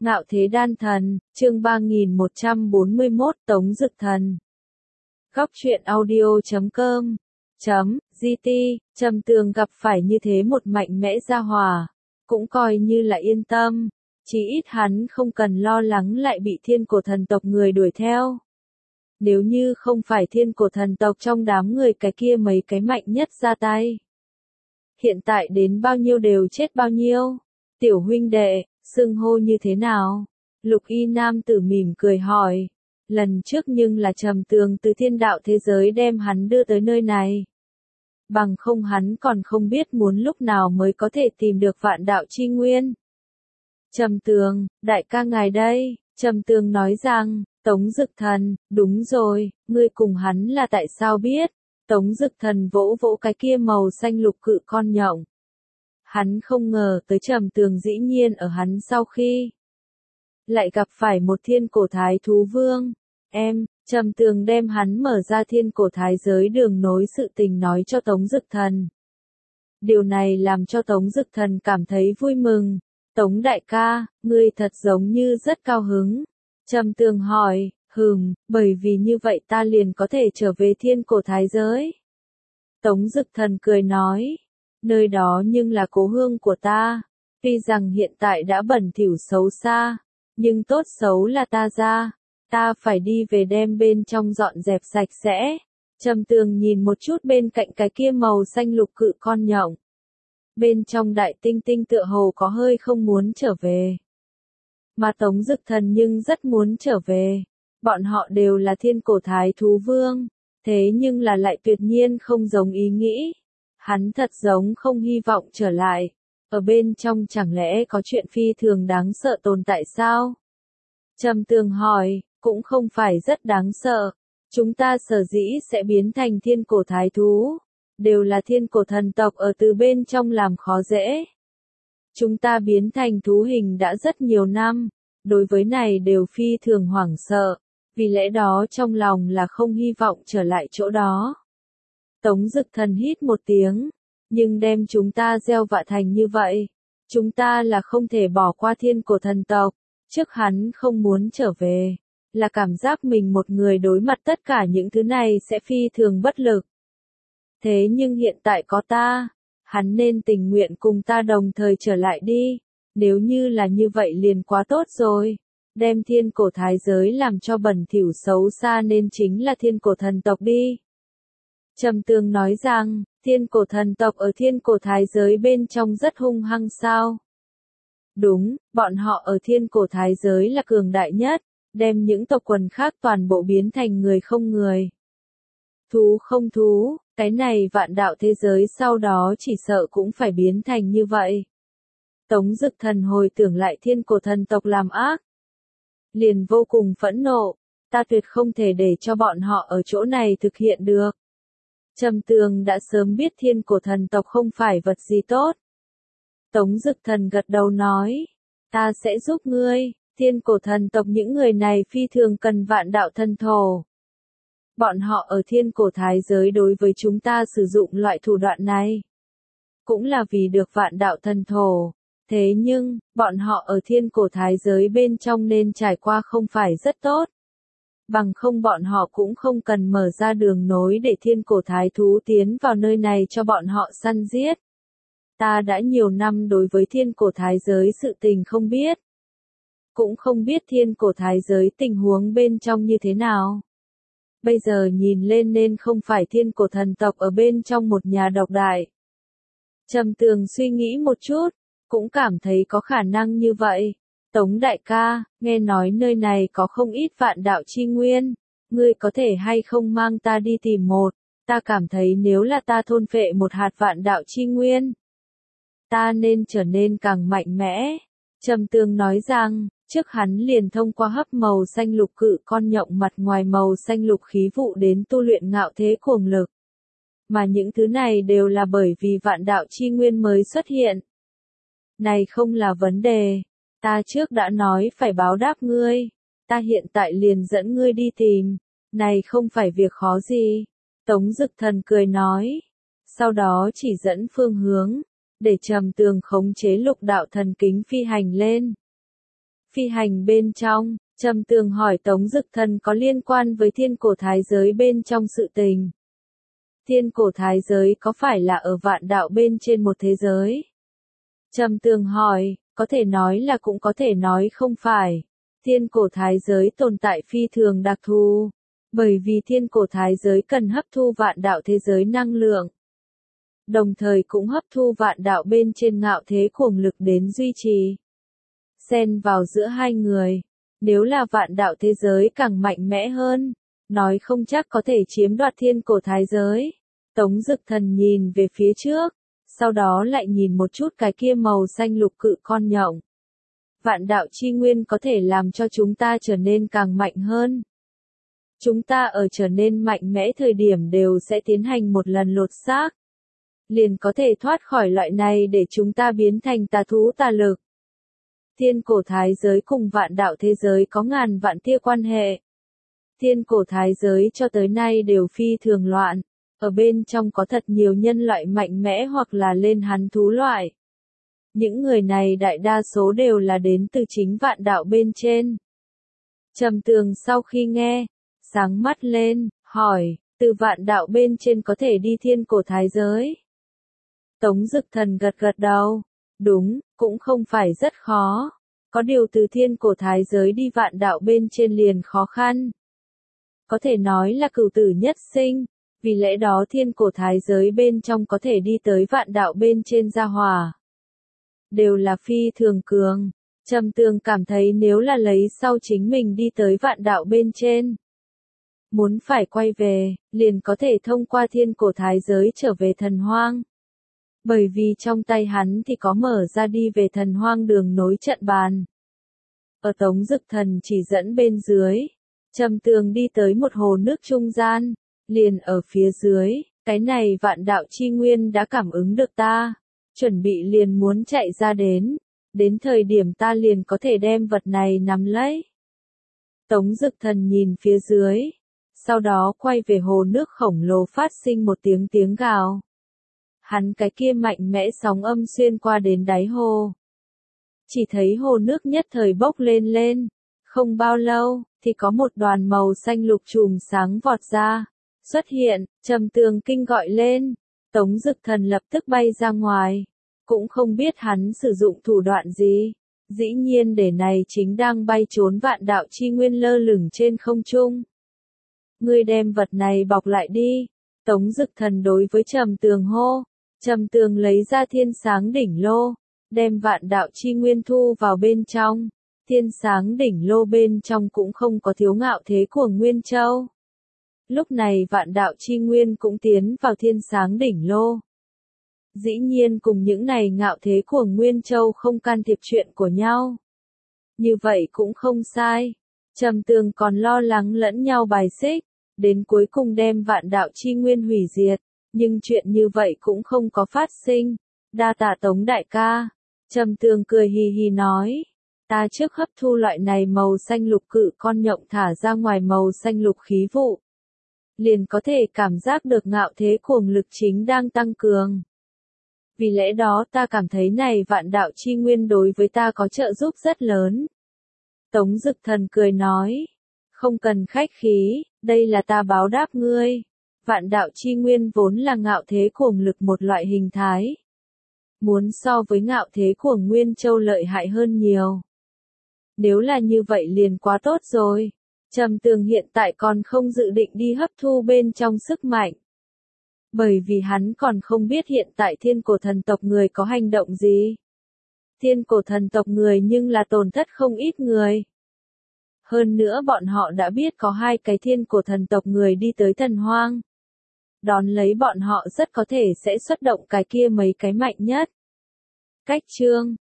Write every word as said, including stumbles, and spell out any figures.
Ngạo Thế Đan Thần, chương ba nghìn một trăm bốn mươi mốt, Tống Dực Thần. Góc truyện audio chấm com chấm gt, Trầm Tường gặp phải như thế một mạnh mẽ gia hỏa, cũng coi như là yên tâm, chí ít hắn không cần lo lắng lại bị Thiên Cổ Thần tộc người đuổi theo. Nếu như không phải Thiên Cổ Thần tộc trong đám người cái kia mấy cái mạnh nhất ra tay, hiện tại đến bao nhiêu đều chết bao nhiêu. Tiểu huynh đệ, xưng hô như thế nào? Lục y nam tử mỉm cười hỏi. Lần trước nhưng là Trầm Tường từ thiên đạo thế giới đem hắn đưa tới nơi này. Bằng không hắn còn không biết muốn lúc nào mới có thể tìm được vạn đạo chi nguyên. Trầm Tường, đại ca ngài đây. Trầm Tường nói rằng, Tống Dực Thần, đúng rồi, ngươi cùng hắn là tại sao biết? Tống Dực Thần vỗ vỗ cái kia màu xanh lục cự con nhộng. Hắn không ngờ tới Trầm Tường dĩ nhiên ở hắn sau khi lại gặp phải một thiên cổ thái thú vương. Em, Trầm Tường đem hắn mở ra thiên cổ thái giới đường nối sự tình nói cho Tống Dực Thần. Điều này làm cho Tống Dực Thần cảm thấy vui mừng. Tống đại ca, ngươi thật giống như rất cao hứng. Trầm Tường hỏi, hừm, bởi vì như vậy ta liền có thể trở về thiên cổ thái giới. Tống Dực Thần cười nói, nơi đó nhưng là cố hương của ta, tuy rằng hiện tại đã bẩn thỉu xấu xa, nhưng tốt xấu là ta ra, ta phải đi về đem bên trong dọn dẹp sạch sẽ. Trầm Tường nhìn một chút bên cạnh cái kia màu xanh lục cự con nhộng. Bên trong đại tinh tinh tựa hồ có hơi không muốn trở về. Mà Tống Dực Thần nhưng rất muốn trở về. Bọn họ đều là thiên cổ thái thú vương, thế nhưng là lại tuyệt nhiên không giống ý nghĩ. Hắn thật giống không hy vọng trở lại. Ở bên trong chẳng lẽ có chuyện phi thường đáng sợ tồn tại sao? Trầm Tường hỏi, cũng không phải rất đáng sợ. Chúng ta sở dĩ sẽ biến thành thiên cổ thái thú, đều là thiên cổ thần tộc ở từ bên trong làm khó dễ. Chúng ta biến thành thú hình đã rất nhiều năm, đối với này đều phi thường hoảng sợ, vì lẽ đó trong lòng là không hy vọng trở lại chỗ đó. Tống Dực Thần hít một tiếng, nhưng đem chúng ta gieo vạ thành như vậy, chúng ta là không thể bỏ qua thiên cổ thần tộc. Trước hắn không muốn trở về, là cảm giác mình một người đối mặt tất cả những thứ này sẽ phi thường bất lực. Thế nhưng hiện tại có ta, hắn nên tình nguyện cùng ta đồng thời trở lại đi, nếu như là như vậy liền quá tốt rồi. Đem thiên cổ thái giới làm cho bẩn thỉu xấu xa nên chính là thiên cổ thần tộc đi. Trầm Tường nói rằng, thiên cổ thần tộc ở thiên cổ thái giới bên trong rất hung hăng sao? Đúng, bọn họ ở thiên cổ thái giới là cường đại nhất, đem những tộc quần khác toàn bộ biến thành người không người. Thú không thú, cái này vạn đạo thế giới sau đó chỉ sợ cũng phải biến thành như vậy. Tống Dực Thần hồi tưởng lại thiên cổ thần tộc làm ác, liền vô cùng phẫn nộ, ta tuyệt không thể để cho bọn họ ở chỗ này thực hiện được. Trầm Tường đã sớm biết thiên cổ thần tộc không phải vật gì tốt. Tống Dực Thần gật đầu nói, ta sẽ giúp ngươi, thiên cổ thần tộc những người này phi thường cần vạn đạo thần thổ. Bọn họ ở thiên cổ thái giới đối với chúng ta sử dụng loại thủ đoạn này, cũng là vì được vạn đạo thần thổ. Thế nhưng, bọn họ ở thiên cổ thái giới bên trong nên trải qua không phải rất tốt. Bằng không bọn họ cũng không cần mở ra đường nối để thiên cổ thái thú tiến vào nơi này cho bọn họ săn giết. Ta đã nhiều năm đối với thiên cổ thái giới sự tình không biết. Cũng không biết thiên cổ thái giới tình huống bên trong như thế nào. Bây giờ nhìn lên nên không phải thiên cổ thần tộc ở bên trong một nhà độc đại. Trầm Tường suy nghĩ một chút, cũng cảm thấy có khả năng như vậy. Tống đại ca, nghe nói nơi này có không ít vạn đạo chi nguyên, ngươi có thể hay không mang ta đi tìm một, ta cảm thấy nếu là ta thôn phệ một hạt vạn đạo chi nguyên, ta nên trở nên càng mạnh mẽ. Trầm Tường nói rằng, trước hắn liền thông qua hấp màu xanh lục cự con nhộng mặt ngoài màu xanh lục khí vụ đến tu luyện ngạo thế cuồng lực. Mà những thứ này đều là bởi vì vạn đạo chi nguyên mới xuất hiện. Này không là vấn đề, ta trước đã nói phải báo đáp ngươi, ta hiện tại liền dẫn ngươi đi tìm, này không phải việc khó gì. Tống Dực Thần cười nói, sau đó chỉ dẫn phương hướng, để Trầm Tường khống chế lục đạo thần kính phi hành lên. Phi hành bên trong, Trầm Tường hỏi Tống Dực Thần có liên quan với thiên cổ thái giới bên trong sự tình. Thiên cổ thái giới có phải là ở vạn đạo bên trên một thế giới? Trầm Tường hỏi, có thể nói là cũng có thể nói không phải. Thiên cổ thái giới tồn tại phi thường đặc thù, bởi vì thiên cổ thái giới cần hấp thu vạn đạo thế giới năng lượng. Đồng thời cũng hấp thu vạn đạo bên trên ngạo thế cuồng lực đến duy trì. Xen vào giữa hai người, nếu là vạn đạo thế giới càng mạnh mẽ hơn, nói không chắc có thể chiếm đoạt thiên cổ thái giới. Tống Dực Thần nhìn về phía trước, sau đó lại nhìn một chút cái kia màu xanh lục cự con nhộng. Vạn đạo chi nguyên có thể làm cho chúng ta trở nên càng mạnh hơn. Chúng ta ở trở nên mạnh mẽ thời điểm đều sẽ tiến hành một lần lột xác. Liền có thể thoát khỏi loại này để chúng ta biến thành tà thú tà lực. Thiên cổ thái giới cùng vạn đạo thế giới có ngàn vạn tia quan hệ. Thiên cổ thái giới cho tới nay đều phi thường loạn, ở bên trong có thật nhiều nhân loại mạnh mẽ hoặc là lên hắn thú loại. Những người này đại đa số đều là đến từ chính vạn đạo bên trên. Trầm Tường sau khi nghe, sáng mắt lên, hỏi, từ vạn đạo bên trên có thể đi thiên cổ thái giới? Tống Dực Thần gật gật đầu, đúng, cũng không phải rất khó. Có điều từ thiên cổ thái giới đi vạn đạo bên trên liền khó khăn. Có thể nói là cửu tử nhất sinh, vì lẽ đó thiên cổ thái giới bên trong có thể đi tới vạn đạo bên trên gia hỏa. Đều là phi thường cường. Trầm Tường cảm thấy nếu là lấy sau chính mình đi tới vạn đạo bên trên. Muốn phải quay về, liền có thể thông qua thiên cổ thái giới trở về thần hoang. Bởi vì trong tay hắn thì có mở ra đi về thần hoang đường nối trận bàn. Ở Tống Dực Thần chỉ dẫn bên dưới, Trầm Tường đi tới một hồ nước trung gian, liền ở phía dưới, cái này vạn đạo chi nguyên đã cảm ứng được ta, chuẩn bị liền muốn chạy ra đến, đến thời điểm ta liền có thể đem vật này nắm lấy. Tống Dực Thần nhìn phía dưới, sau đó quay về hồ nước khổng lồ phát sinh một tiếng tiếng gào. Hắn cái kia mạnh mẽ sóng âm xuyên qua đến đáy hồ. Chỉ thấy hồ nước nhất thời bốc lên lên, không bao lâu, thì có một đoàn màu xanh lục chùm sáng vọt ra, xuất hiện, Trầm Tường kinh gọi lên, Tống Dực Thần lập tức bay ra ngoài, cũng không biết hắn sử dụng thủ đoạn gì, dĩ nhiên để này chính đang bay trốn vạn đạo chi nguyên lơ lửng trên không trung. Ngươi đem vật này bọc lại đi, Tống Dực Thần đối với Trầm Tường hô. Trầm Tường lấy ra thiên sáng đỉnh lô, đem vạn đạo chi nguyên thu vào bên trong. Thiên sáng đỉnh lô bên trong cũng không có thiếu ngạo thế của Nguyên Châu. Lúc này vạn đạo chi nguyên cũng tiến vào thiên sáng đỉnh lô. Dĩ nhiên cùng những này ngạo thế của Nguyên Châu không can thiệp chuyện của nhau. Như vậy cũng không sai. Trầm Tường còn lo lắng lẫn nhau bài xích, đến cuối cùng đem vạn đạo chi nguyên hủy diệt. Nhưng chuyện như vậy cũng không có phát sinh. Đa tạ Tống đại ca. Trầm Tường cười hì hì nói. Ta trước hấp thu loại này màu xanh lục cự con nhộng thả ra ngoài màu xanh lục khí vụ. Liền có thể cảm giác được ngạo thế cuồng lực chính đang tăng cường. Vì lẽ đó ta cảm thấy này vạn đạo chi nguyên đối với ta có trợ giúp rất lớn. Tống Dực Thần cười nói. Không cần khách khí, đây là ta báo đáp ngươi. Vạn đạo chi nguyên vốn là ngạo thế cuồng lực một loại hình thái. Muốn so với ngạo thế của Nguyên Châu lợi hại hơn nhiều. Nếu là như vậy liền quá tốt rồi. Trầm Tường hiện tại còn không dự định đi hấp thu bên trong sức mạnh. Bởi vì hắn còn không biết hiện tại thiên cổ thần tộc người có hành động gì. Thiên cổ thần tộc người nhưng là tổn thất không ít người. Hơn nữa bọn họ đã biết có hai cái thiên cổ thần tộc người đi tới thần hoang. Đón lấy bọn họ rất có thể sẽ xuất động cái kia mấy cái mạnh nhất. Cách chương